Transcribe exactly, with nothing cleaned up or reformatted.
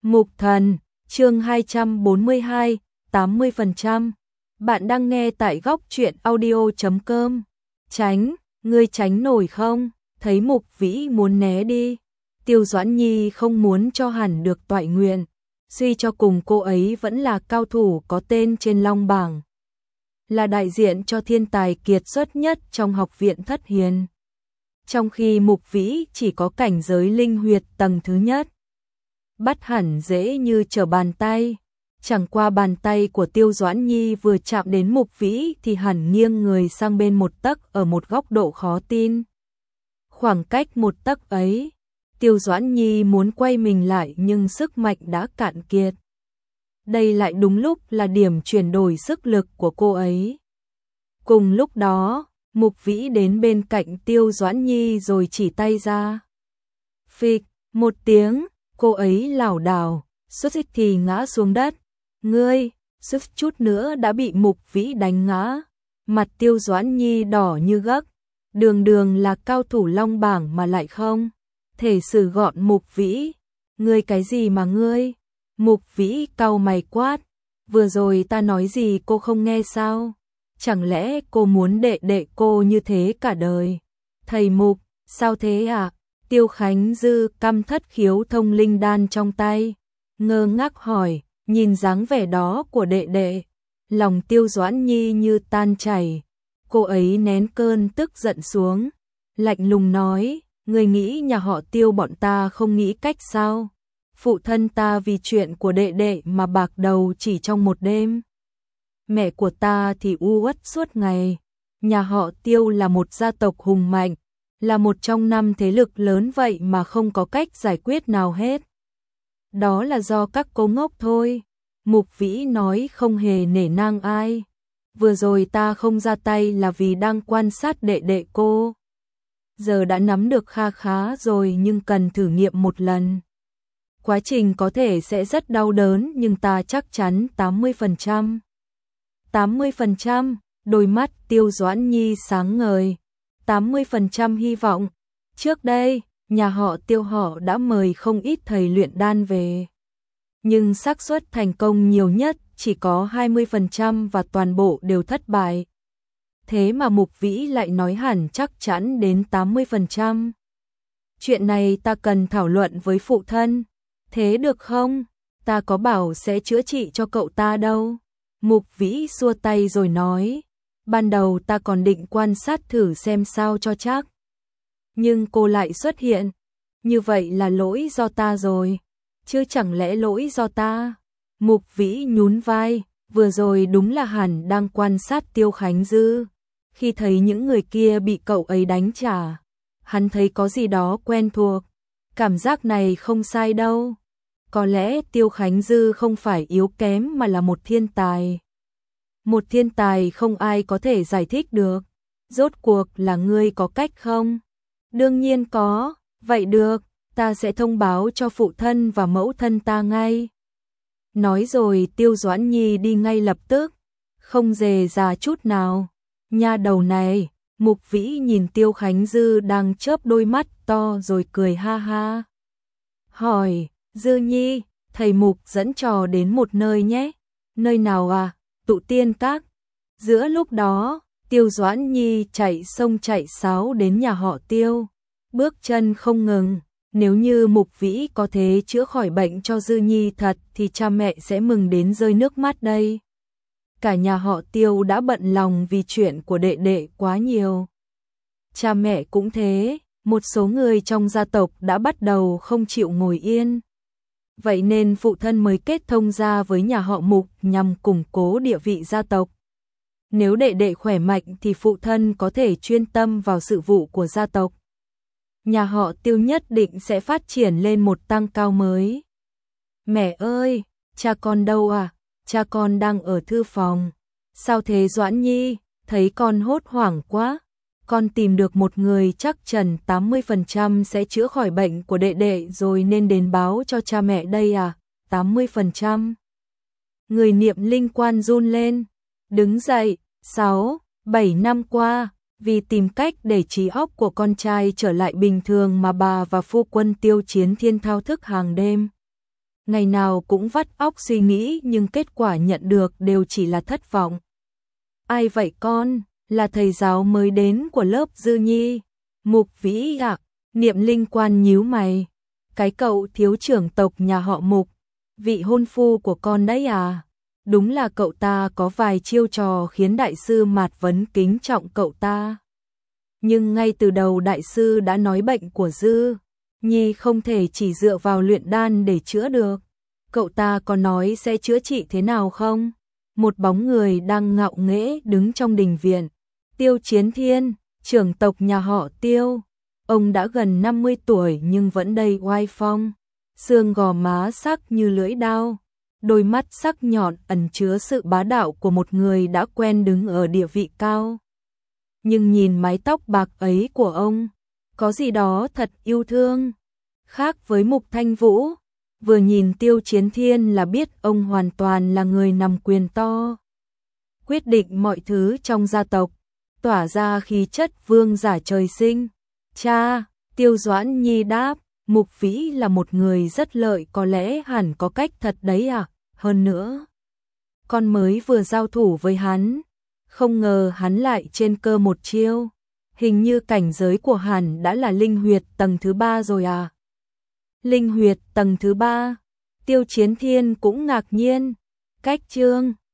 Mục Thần, chương hai trăm bốn mươi hai, tám mươi phần trăm. Bạn đang nghe tại góc truyện audio chấm com. Tránh, ngươi tránh nổi không? Thấy Mục Vĩ muốn né đi. Tiêu Doãn Nhi không muốn cho hẳn được toại nguyện. Suy cho cùng cô ấy vẫn là cao thủ có tên trên long bảng. Là đại diện cho thiên tài kiệt xuất nhất trong học viện Thất Hiền. Trong khi Mục Vĩ chỉ có cảnh giới linh huyệt tầng thứ nhất. Bắt hẳn dễ như trở bàn tay. Chẳng qua bàn tay của Tiêu Doãn Nhi vừa chạm đến Mục Vĩ thì hẳn nghiêng người sang bên một tấc ở một góc độ khó tin. Khoảng cách một tấc ấy, Tiêu Doãn Nhi muốn quay mình lại nhưng sức mạnh đã cạn kiệt. Đây lại đúng lúc là điểm chuyển đổi sức lực của cô ấy. Cùng lúc đó, Mục Vĩ đến bên cạnh Tiêu Doãn Nhi rồi chỉ tay ra. Phịch, một tiếng, cô ấy lảo đảo, suýt thì ngã xuống đất. Ngươi, suýt chút nữa đã bị Mục Vĩ đánh ngã. Mặt Tiêu Doãn Nhi đỏ như gấc, đường đường là cao thủ long bảng mà lại không thể xử gọn Mục Vĩ. Ngươi cái gì mà ngươi? Mục Vĩ cau mày quát, vừa rồi ta nói gì cô không nghe sao? Chẳng lẽ cô muốn đệ đệ cô như thế cả đời? Thầy Mục, sao thế ạ? À? Tiêu Khánh Dư căm thất khiếu thông linh đan trong tay, ngơ ngác hỏi, nhìn dáng vẻ đó của đệ đệ, lòng Tiêu Doãn Nhi như tan chảy. Cô ấy nén cơn tức giận xuống, lạnh lùng nói, người nghĩ nhà họ Tiêu bọn ta không nghĩ cách sao? Phụ thân ta vì chuyện của đệ đệ mà bạc đầu chỉ trong một đêm. Mẹ của ta thì u uất suốt ngày. Nhà họ Tiêu là một gia tộc hùng mạnh, là một trong năm thế lực lớn vậy mà không có cách giải quyết nào hết. Đó là do các cô ngốc thôi. Mục Vĩ nói không hề nể nang ai. Vừa rồi ta không ra tay là vì đang quan sát đệ đệ cô. Giờ đã nắm được kha khá rồi nhưng cần thử nghiệm một lần. Quá trình có thể sẽ rất đau đớn nhưng ta chắc chắn tám mươi phần trăm. tám mươi phần trăm, đôi mắt Tiêu Doãn Nhi sáng ngời. tám mươi phần trăm hy vọng. Trước đây, nhà họ Tiêu họ đã mời không ít thầy luyện đan về. Nhưng xác suất thành công nhiều nhất chỉ có hai mươi phần trăm và toàn bộ đều thất bại. Thế mà Mục Vĩ lại nói hẳn chắc chắn đến tám mươi phần trăm. Chuyện này ta cần thảo luận với phụ thân. Thế được không? Ta có bảo sẽ chữa trị cho cậu ta đâu. Mục Vĩ xua tay rồi nói. Ban đầu ta còn định quan sát thử xem sao cho chắc. Nhưng cô lại xuất hiện. Như vậy là lỗi do ta rồi. Chứ chẳng lẽ lỗi do ta? Mục Vĩ nhún vai. Vừa rồi đúng là hẳn đang quan sát Tiêu Khánh Dư. Khi thấy những người kia bị cậu ấy đánh trả, hắn thấy có gì đó quen thuộc. Cảm giác này không sai đâu. Có lẽ Tiêu Khánh Dư không phải yếu kém mà là một thiên tài. Một thiên tài không ai có thể giải thích được. Rốt cuộc là ngươi có cách không? Đương nhiên có. Vậy được, ta sẽ thông báo cho phụ thân và mẫu thân ta ngay. Nói rồi Tiêu Doãn Nhi đi ngay lập tức, không dè dà chút nào. Nha đầu này, Mục Vĩ nhìn Tiêu Khánh Dư đang chớp đôi mắt to rồi cười ha ha. Hỏi, Dư Nhi, thầy Mục dẫn trò đến một nơi nhé. Nơi nào à? Tụ Tiên Các. Giữa lúc đó, Tiêu Doãn Nhi chạy sông chạy sáo đến nhà họ Tiêu. Bước chân không ngừng. Nếu như Mục Vĩ có thể chữa khỏi bệnh cho Dư Nhi thật thì cha mẹ sẽ mừng đến rơi nước mắt đây. Cả nhà họ Tiêu đã bận lòng vì chuyện của đệ đệ quá nhiều. Cha mẹ cũng thế, một số người trong gia tộc đã bắt đầu không chịu ngồi yên. Vậy nên phụ thân mới kết thông gia với nhà họ Mục nhằm củng cố địa vị gia tộc. Nếu đệ đệ khỏe mạnh thì phụ thân có thể chuyên tâm vào sự vụ của gia tộc. Nhà họ Tiêu nhất định sẽ phát triển lên một tăng cao mới. Mẹ ơi, cha con đâu à? Cha con đang ở thư phòng. Sao thế Doãn Nhi? Thấy con hốt hoảng quá. Con tìm được một người chắc chắn tám mươi phần trăm sẽ chữa khỏi bệnh của đệ đệ rồi nên đến báo cho cha mẹ đây à? tám mươi phần trăm. Người niệm linh quan run lên. Đứng dậy, sáu, bảy năm qua, vì tìm cách để trí óc của con trai trở lại bình thường mà bà và phu quân Tiêu Chiến Thiên thao thức hàng đêm. ngày nào cũng vắt óc suy nghĩ nhưng kết quả nhận được đều chỉ là thất vọng. Ai vậy con? Là thầy giáo mới đến của lớp Dư Nhi. Mục Vĩ ạ. Niệm Linh Quan nhíu mày. Cái cậu thiếu trưởng tộc nhà họ Mục, vị hôn phu của con đấy à? Đúng là cậu ta có vài chiêu trò khiến đại sư Mạt Vấn kính trọng cậu ta. Nhưng ngay từ đầu đại sư đã nói bệnh của Dư Nhi không thể chỉ dựa vào luyện đan để chữa được. Cậu ta có nói sẽ chữa trị thế nào không? Một bóng người đang ngạo nghễ đứng trong đình viện. Tiêu Chiến Thiên, trưởng tộc nhà họ Tiêu. Ông đã gần năm mươi tuổi nhưng vẫn đầy oai phong. Xương gò má sắc như lưỡi dao. Đôi mắt sắc nhọn ẩn chứa sự bá đạo của một người đã quen đứng ở địa vị cao. Nhưng nhìn mái tóc bạc ấy của ông, có gì đó thật yêu thương. Khác với Mục Thanh Vũ, vừa nhìn Tiêu Chiến Thiên là biết ông hoàn toàn là người nắm quyền to. Quyết định mọi thứ trong gia tộc, tỏa ra khí chất vương giả trời sinh. Cha, Tiêu Doãn Nhi đáp, Mục Vĩ là một người rất lợi, có lẽ hẳn có cách thật đấy à, hơn nữa. Con mới vừa giao thủ với hắn, không ngờ hắn lại trên cơ một chiêu. Hình như cảnh giới của hắn đã là linh huyệt tầng thứ ba rồi à. Linh huyệt tầng thứ ba, Tiêu Chiến Thiên cũng ngạc nhiên. Cách chương